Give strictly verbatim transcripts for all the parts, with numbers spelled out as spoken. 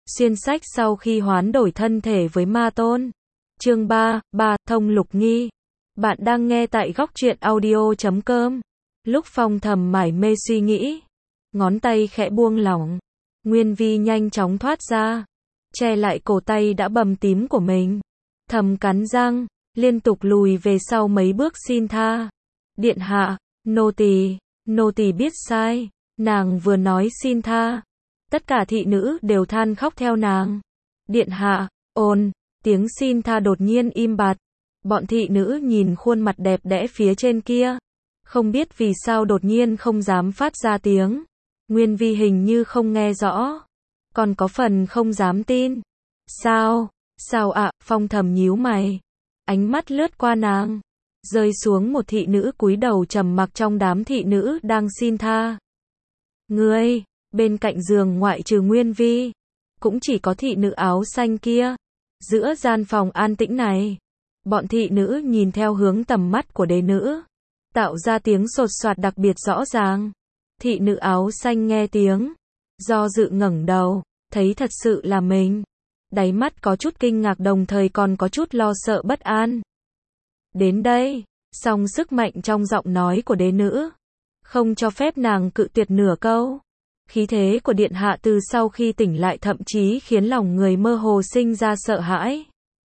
Xuyên sách sau khi hoán đổi thân thể với ma tôn. Chương ba, ba, Thông Lục Nghi. Bạn đang nghe tại góc truyện audio chấm com. Lúc Phong thầm mải mê suy nghĩ, ngón tay khẽ buông lỏng, Nguyên Vi nhanh chóng thoát ra, che lại cổ tay đã bầm tím của mình. Thầm cắn răng, liên tục lùi về sau mấy bước xin tha. Điện hạ, nô tỳ, nô tỳ biết sai. Nàng vừa nói xin tha, tất cả thị nữ đều than khóc theo nàng. Điện hạ, ồn, tiếng xin tha đột nhiên im bặt. Bọn thị nữ nhìn khuôn mặt đẹp đẽ phía trên kia, không biết vì sao đột nhiên không dám phát ra tiếng. Nguyên Vi hình như không nghe rõ, còn có phần không dám tin. Sao, sao ạ? Phong thầm nhíu mày, ánh mắt lướt qua nàng, rơi xuống một thị nữ cúi đầu trầm mặc trong đám thị nữ đang xin tha. Ngươi, bên cạnh giường ngoại trừ Nguyên Vi, cũng chỉ có thị nữ áo xanh kia. Giữa gian phòng an tĩnh này, bọn thị nữ nhìn theo hướng tầm mắt của đế nữ, tạo ra tiếng sột soạt đặc biệt rõ ràng. Thị nữ áo xanh nghe tiếng, do dự ngẩng đầu, thấy thật sự là mình. Đáy mắt có chút kinh ngạc đồng thời còn có chút lo sợ bất an. Đến đây, song sức mạnh trong giọng nói của đế nữ không cho phép nàng cự tuyệt nửa câu. Khí thế của điện hạ từ sau khi tỉnh lại thậm chí khiến lòng người mơ hồ sinh ra sợ hãi.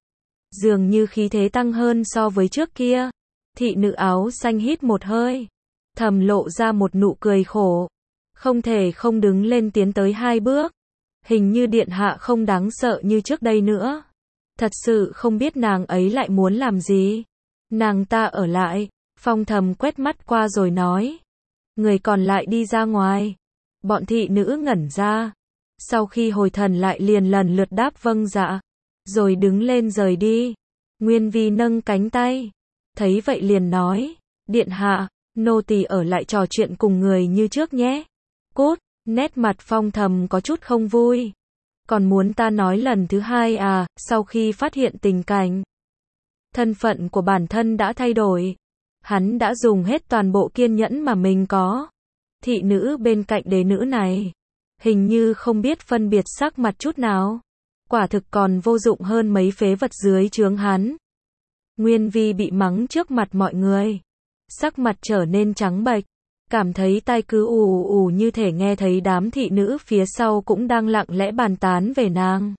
Dường như khí thế tăng hơn so với trước kia. Thị nữ áo xanh hít một hơi, thầm lộ ra một nụ cười khổ. Không thể không đứng lên tiến tới hai bước. Hình như điện hạ không đáng sợ như trước đây nữa. Thật sự không biết nàng ấy lại muốn làm gì. Nàng ta ở lại. Phong thầm quét mắt qua rồi nói. Người còn lại đi ra ngoài. Bọn thị nữ ngẩn ra. Sau khi hồi thần lại liền lần lượt đáp vâng dạ. Rồi đứng lên rời đi. Nguyên Vi nâng cánh tay. Thấy vậy liền nói. Điện hạ, nô tỳ ở lại trò chuyện cùng người như trước nhé. Cút, nét mặt Phong thầm có chút không vui. Còn muốn ta nói lần thứ hai à? Sau khi phát hiện tình cảnh, thân phận của bản thân đã thay đổi. Hắn đã dùng hết toàn bộ kiên nhẫn mà mình có. Thị nữ bên cạnh đế nữ này, hình như không biết phân biệt sắc mặt chút nào. Quả thực còn vô dụng hơn mấy phế vật dưới trướng hắn. Nguyên Vi bị mắng trước mặt mọi người, sắc mặt trở nên trắng bệch, cảm thấy tai cứ ù ù như thể nghe thấy đám thị nữ phía sau cũng đang lặng lẽ bàn tán về nàng.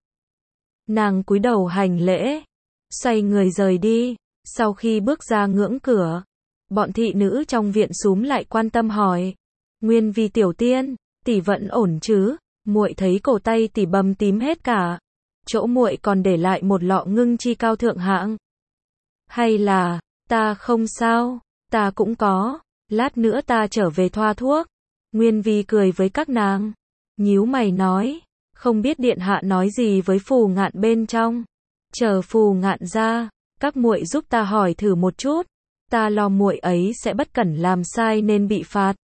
Nàng cúi đầu hành lễ, xoay người rời đi. Sau khi bước ra ngưỡng cửa, bọn thị nữ trong viện xúm lại quan tâm hỏi. Nguyên Vi tiểu tiên, tỷ vẫn ổn chứ? Muội thấy cổ tay tỷ bầm tím hết cả. Chỗ muội còn để lại một lọ ngưng chi cao thượng hạng. Hay là, ta không sao, ta cũng có, lát nữa ta trở về thoa thuốc. Nguyên Vi cười với các nàng, nhíu mày nói, không biết điện hạ nói gì với Phù Ngạn bên trong. Chờ Phù Ngạn ra, các muội giúp ta hỏi thử một chút, ta lo muội ấy sẽ bất cẩn làm sai nên bị phạt.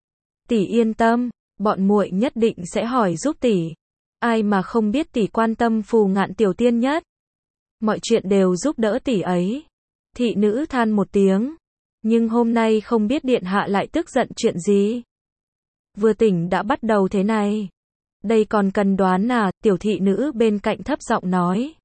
Tỷ yên tâm, bọn muội nhất định sẽ hỏi giúp tỷ. Ai mà không biết tỷ quan tâm Phù Ngạn tiểu tiên nhất. Mọi chuyện đều giúp đỡ tỷ ấy. Thị nữ than một tiếng. Nhưng hôm nay không biết điện hạ lại tức giận chuyện gì. Vừa tỉnh đã bắt đầu thế này. Đây còn cần đoán à? Tiểu thị nữ bên cạnh thấp giọng nói.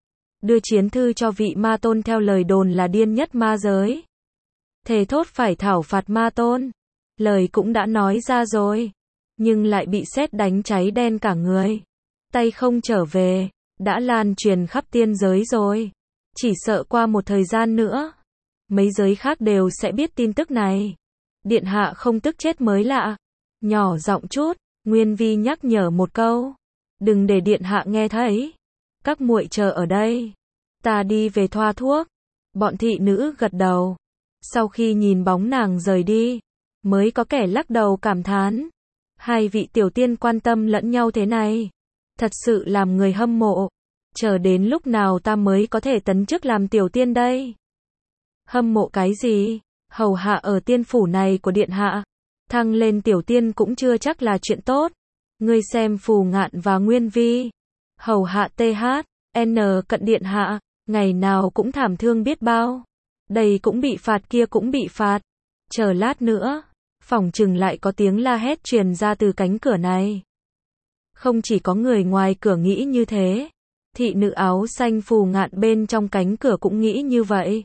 Đưa chiến thư cho vị ma tôn theo lời đồn là điên nhất ma giới. Thề thốt phải thảo phạt ma tôn. Lời cũng đã nói ra rồi. Nhưng lại bị sét đánh cháy đen cả người. Tay không trở về. Đã lan truyền khắp tiên giới rồi. Chỉ sợ qua một thời gian nữa, mấy giới khác đều sẽ biết tin tức này. Điện hạ không tức chết mới lạ. Nhỏ giọng chút, Nguyên Vi nhắc nhở một câu. Đừng để điện hạ nghe thấy. Các muội chờ ở đây. Ta đi về thoa thuốc. Bọn thị nữ gật đầu. Sau khi nhìn bóng nàng rời đi, mới có kẻ lắc đầu cảm thán. Hai vị tiểu tiên quan tâm lẫn nhau thế này. Thật sự làm người hâm mộ. Chờ đến lúc nào ta mới có thể tấn chức làm tiểu tiên đây? Hâm mộ cái gì? Hầu hạ ở tiên phủ này của điện hạ. Thăng lên tiểu tiên cũng chưa chắc là chuyện tốt. Ngươi xem Phù Ngạn và Nguyên Vi. Hầu hạ tê hát, en cận điện hạ. Ngày nào cũng thảm thương biết bao. Đây cũng bị phạt kia cũng bị phạt. Chờ lát nữa, phỏng chừng lại có tiếng la hét truyền ra từ cánh cửa này. Không chỉ có người ngoài cửa nghĩ như thế, thị nữ áo xanh Phù Ngạn bên trong cánh cửa cũng nghĩ như vậy.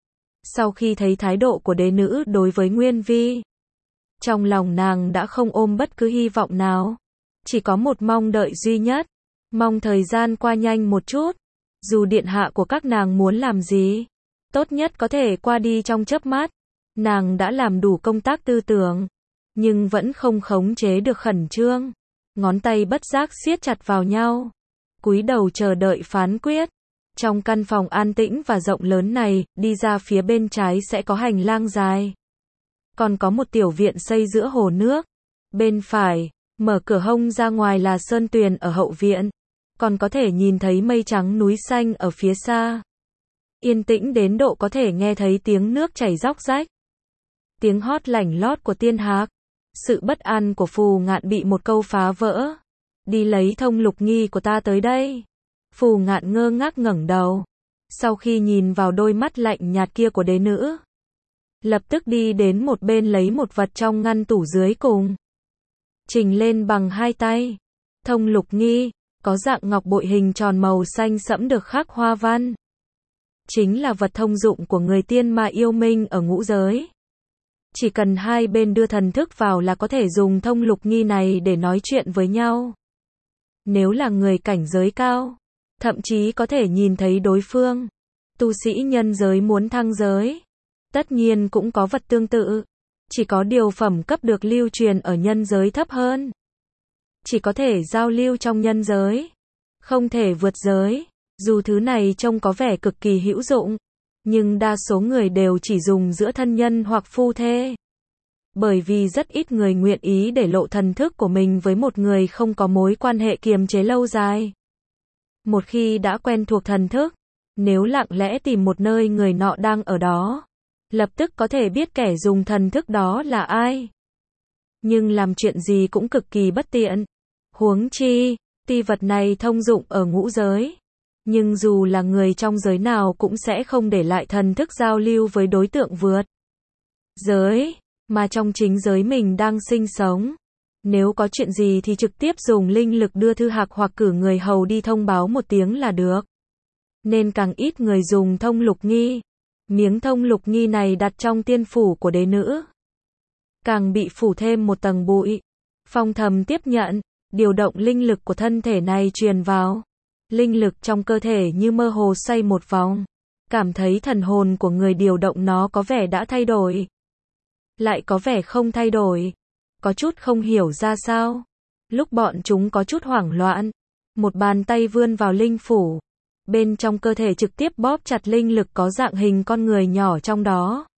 Sau khi thấy thái độ của đế nữ đối với Nguyên Vi, trong lòng nàng đã không ôm bất cứ hy vọng nào, chỉ có một mong đợi duy nhất, mong thời gian qua nhanh một chút, dù điện hạ của các nàng muốn làm gì, tốt nhất có thể qua đi trong chớp mắt. Nàng đã làm đủ công tác tư tưởng, nhưng vẫn không khống chế được khẩn trương, ngón tay bất giác siết chặt vào nhau, cúi đầu chờ đợi phán quyết. Trong căn phòng an tĩnh và rộng lớn này, đi ra phía bên trái sẽ có hành lang dài, còn có một tiểu viện xây giữa hồ nước. Bên phải, mở cửa hông ra ngoài là sơn tuyền ở hậu viện, còn có thể nhìn thấy mây trắng núi xanh ở phía xa. Yên tĩnh đến độ có thể nghe thấy tiếng nước chảy róc rách, tiếng hót lảnh lót của tiên hạc. Sự bất an của Phù Ngạn bị một câu phá vỡ. Đi lấy thông lục nghi của ta tới đây. Phù Ngạn ngơ ngác ngẩng đầu, sau khi nhìn vào đôi mắt lạnh nhạt kia của đế nữ, lập tức đi đến một bên lấy một vật trong ngăn tủ dưới cùng, trình lên bằng hai tay. Thông lục nghi, có dạng ngọc bội hình tròn màu xanh sẫm được khắc hoa văn. Chính là vật thông dụng của người tiên ma yêu minh ở ngũ giới. Chỉ cần hai bên đưa thần thức vào là có thể dùng thông lục nghi này để nói chuyện với nhau. Nếu là người cảnh giới cao, thậm chí có thể nhìn thấy đối phương. Tu sĩ nhân giới muốn thăng giới, tất nhiên cũng có vật tương tự. Chỉ có điều phẩm cấp được lưu truyền ở nhân giới thấp hơn. Chỉ có thể giao lưu trong nhân giới, không thể vượt giới. Dù thứ này trông có vẻ cực kỳ hữu dụng, nhưng đa số người đều chỉ dùng giữa thân nhân hoặc phu thê. Bởi vì rất ít người nguyện ý để lộ thần thức của mình với một người không có mối quan hệ kiềm chế lâu dài. Một khi đã quen thuộc thần thức, nếu lặng lẽ tìm một nơi người nọ đang ở đó, lập tức có thể biết kẻ dùng thần thức đó là ai. Nhưng làm chuyện gì cũng cực kỳ bất tiện. Huống chi, tuy vật này thông dụng ở ngũ giới, nhưng dù là người trong giới nào cũng sẽ không để lại thần thức giao lưu với đối tượng vượt giới, mà trong chính giới mình đang sinh sống. Nếu có chuyện gì thì trực tiếp dùng linh lực đưa thư hạc hoặc cử người hầu đi thông báo một tiếng là được. Nên càng ít người dùng thông lục nghi. Miếng thông lục nghi này đặt trong tiên phủ của đế nữ, càng bị phủ thêm một tầng bụi. Phong Thầm tiếp nhận, điều động linh lực của thân thể này truyền vào. Linh lực trong cơ thể như mơ hồ xoay một vòng, cảm thấy thần hồn của người điều động nó có vẻ đã thay đổi, lại có vẻ không thay đổi, có chút không hiểu ra sao. Lúc bọn chúng có chút hoảng loạn, một bàn tay vươn vào linh phủ, bên trong cơ thể trực tiếp bóp chặt linh lực có dạng hình con người nhỏ trong đó.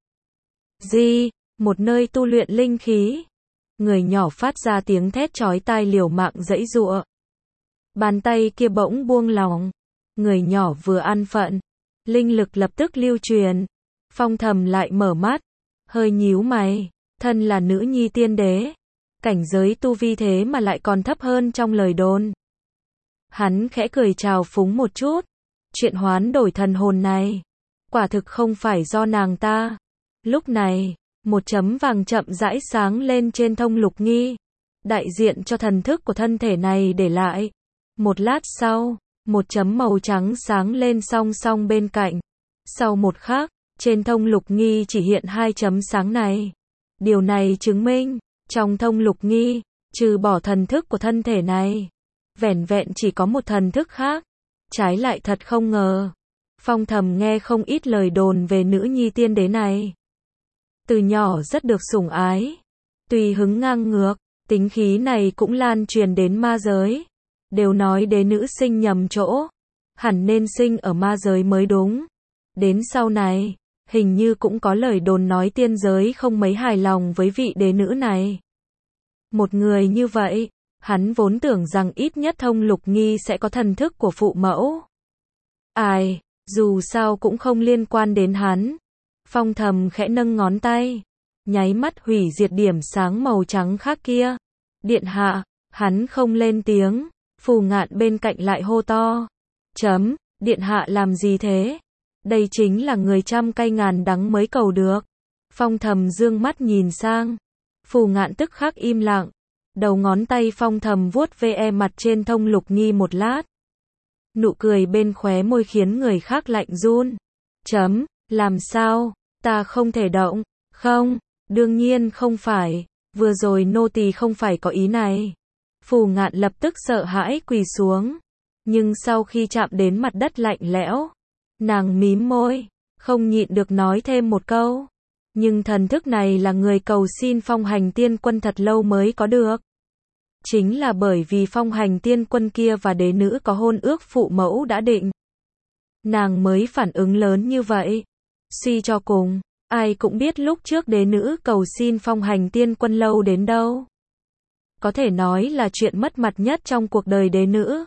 Di, một nơi tu luyện linh khí. Người nhỏ phát ra tiếng thét chói tai liều mạng giãy giụa. Bàn tay kia bỗng buông lỏng, người nhỏ vừa an phận, linh lực lập tức lưu truyền. Phong Thầm lại mở mắt, hơi nhíu mày, thân là nữ nhi tiên đế, cảnh giới tu vi thế mà lại còn thấp hơn trong lời đồn. Hắn khẽ cười trào phúng một chút, chuyện hoán đổi thần hồn này, quả thực không phải do nàng ta. Lúc này, một chấm vàng chậm rãi sáng lên trên thông lục nghi, đại diện cho thần thức của thân thể này để lại. Một lát sau, một chấm màu trắng sáng lên song song bên cạnh. Sau một khắc, trên thông lục nghi chỉ hiện hai chấm sáng này. Điều này chứng minh, trong thông lục nghi, trừ bỏ thần thức của thân thể này, vẻn vẹn chỉ có một thần thức khác. Trái lại thật không ngờ, Phong Thầm nghe không ít lời đồn về nữ nhi tiên đế này. Từ nhỏ rất được sủng ái, tùy hứng ngang ngược, tính khí này cũng lan truyền đến ma giới. Đều nói đế nữ sinh nhầm chỗ, hẳn nên sinh ở ma giới mới đúng. Đến sau này, hình như cũng có lời đồn nói tiên giới không mấy hài lòng với vị đế nữ này. Một người như vậy, hắn vốn tưởng rằng ít nhất thông lục nghi sẽ có thần thức của phụ mẫu. Ai, dù sao cũng không liên quan đến hắn. Phong Thầm khẽ nâng ngón tay, nháy mắt hủy diệt điểm sáng màu trắng khác kia. Điện hạ, hắn không lên tiếng. Phù Ngạn bên cạnh lại hô to. Chấm, điện hạ làm gì thế? Đây chính là người trăm cay ngàn đắng mới cầu được. Phong Thầm dương mắt nhìn sang. Phù Ngạn tức khắc im lặng. Đầu ngón tay Phong Thầm vuốt ve mặt trên Thông Lục Nghi một lát. Nụ cười bên khóe môi khiến người khác lạnh run. Chấm, làm sao? Ta không thể động. Không, đương nhiên không phải. Vừa rồi nô tỳ không phải có ý này. Phù Ngạn lập tức sợ hãi quỳ xuống. Nhưng sau khi chạm đến mặt đất lạnh lẽo, nàng mím môi, không nhịn được nói thêm một câu. Nhưng thần thức này là người cầu xin phong hành tiên quân thật lâu mới có được. Chính là bởi vì phong hành tiên quân kia và đế nữ có hôn ước phụ mẫu đã định. Nàng mới phản ứng lớn như vậy. Suy cho cùng, ai cũng biết lúc trước đế nữ cầu xin phong hành tiên quân lâu đến đâu. Có thể nói là chuyện mất mặt nhất trong cuộc đời đế nữ.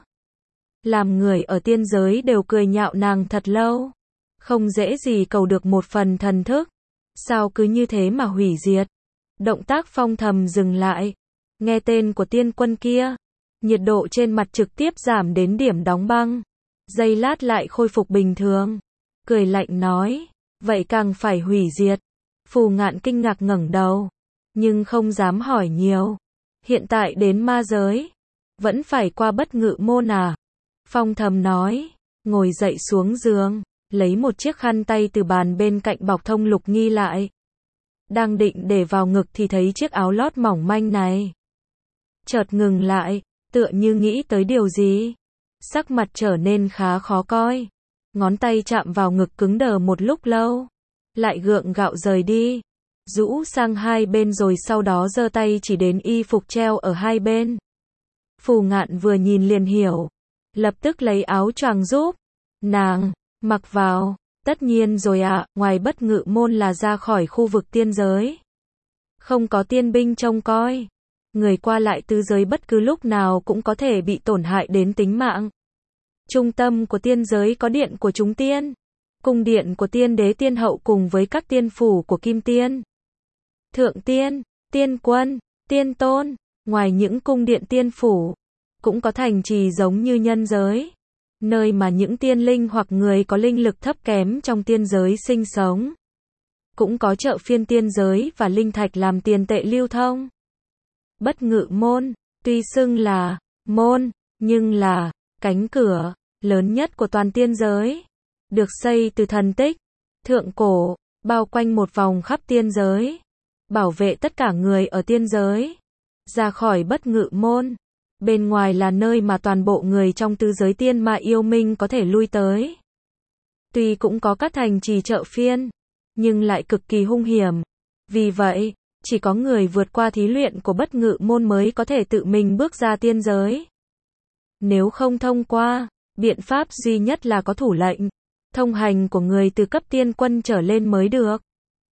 Làm người ở tiên giới đều cười nhạo nàng thật lâu. Không dễ gì cầu được một phần thần thức. Sao cứ như thế mà hủy diệt. Động tác Phong Thầm dừng lại. Nghe tên của tiên quân kia. Nhiệt độ trên mặt trực tiếp giảm đến điểm đóng băng. Giây lát lại khôi phục bình thường. Cười lạnh nói. Vậy càng phải hủy diệt. Phù Ngạn kinh ngạc ngẩng đầu. Nhưng không dám hỏi nhiều. Hiện tại đến ma giới. Vẫn phải qua Bất Ngự Môn à? Phong Thầm nói. Ngồi dậy xuống giường. Lấy một chiếc khăn tay từ bàn bên cạnh bọc Thông Lục Nghi lại. Đang định để vào ngực thì thấy chiếc áo lót mỏng manh này. Chợt ngừng lại, tựa như nghĩ tới điều gì. Sắc mặt trở nên khá khó coi. Ngón tay chạm vào ngực cứng đờ một lúc lâu. Lại gượng gạo rời đi. Rũ sang hai bên rồi sau đó giơ tay chỉ đến y phục treo ở hai bên. Phù Ngạn vừa nhìn liền hiểu. Lập tức lấy áo choàng giúp nàng mặc vào. Tất nhiên rồi ạ, à, ngoài Bất Ngự Môn là ra khỏi khu vực tiên giới. Không có tiên binh trông coi. Người qua lại tứ giới bất cứ lúc nào cũng có thể bị tổn hại đến tính mạng. Trung tâm của tiên giới có điện của chúng tiên. Cung điện của tiên đế tiên hậu cùng với các tiên phủ của kim tiên. Thượng tiên, tiên quân, tiên tôn. Ngoài những cung điện tiên phủ, cũng có thành trì giống như nhân giới. Nơi mà những tiên linh hoặc người có linh lực thấp kém trong tiên giới sinh sống. Cũng có chợ phiên tiên giới và linh thạch làm tiền tệ lưu thông. Bất Ngự Môn, tuy xưng là môn, nhưng là cánh cửa lớn nhất của toàn tiên giới. Được xây từ thần tích, thượng cổ, bao quanh một vòng khắp tiên giới. Bảo vệ tất cả người ở tiên giới. Ra khỏi Bất Ngự Môn. Bên ngoài là nơi mà toàn bộ người trong tứ giới tiên ma yêu minh có thể lui tới. Tuy cũng có các thành trì chợ phiên, nhưng lại cực kỳ hung hiểm. Vì vậy, chỉ có người vượt qua thí luyện của Bất Ngự Môn mới có thể tự mình bước ra tiên giới. Nếu không thông qua, biện pháp duy nhất là có thủ lệnh, thông hành của người từ cấp tiên quân trở lên mới được.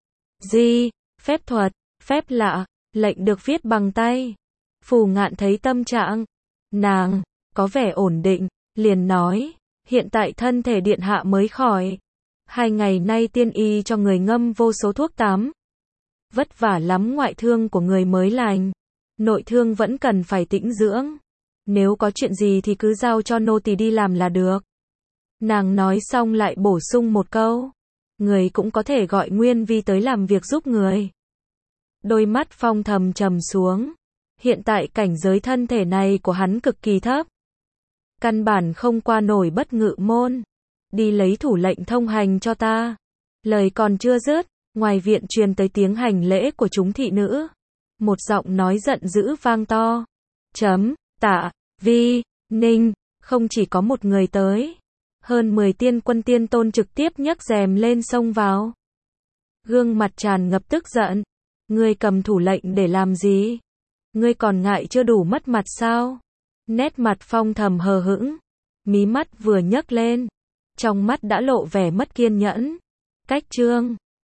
Di, phép thuật, phép lạ, lệnh được viết bằng tay. Phù Ngạn thấy tâm trạng nàng có vẻ ổn định, liền nói, hiện tại thân thể điện hạ mới khỏi. Hai ngày nay tiên y cho người ngâm vô số thuốc tắm. Vất vả lắm, ngoại thương của người mới lành. Nội thương vẫn cần phải tĩnh dưỡng. Nếu có chuyện gì thì cứ giao cho nô tỳ đi làm là được. Nàng nói xong lại bổ sung một câu. Người cũng có thể gọi Nguyên Vi tới làm việc giúp người. Đôi mắt Phong Thầm trầm xuống. Hiện tại cảnh giới thân thể này của hắn cực kỳ thấp. Căn bản không qua nổi Bất Ngự Môn. Đi lấy thủ lệnh thông hành cho ta. Lời còn chưa dứt, ngoài viện truyền tới tiếng hành lễ của chúng thị nữ. Một giọng nói giận dữ vang to. Chấm, Tạ, Vi, Ninh, không chỉ có một người tới. Hơn mười tiên quân tiên tôn trực tiếp nhấc rèm lên xông vào. Gương mặt tràn ngập tức giận. Ngươi cầm thủ lệnh để làm gì? Ngươi còn ngại chưa đủ mất mặt sao? Nét mặt Phong Thầm hờ hững. Mí mắt vừa nhấc lên. Trong mắt đã lộ vẻ mất kiên nhẫn. Cách chương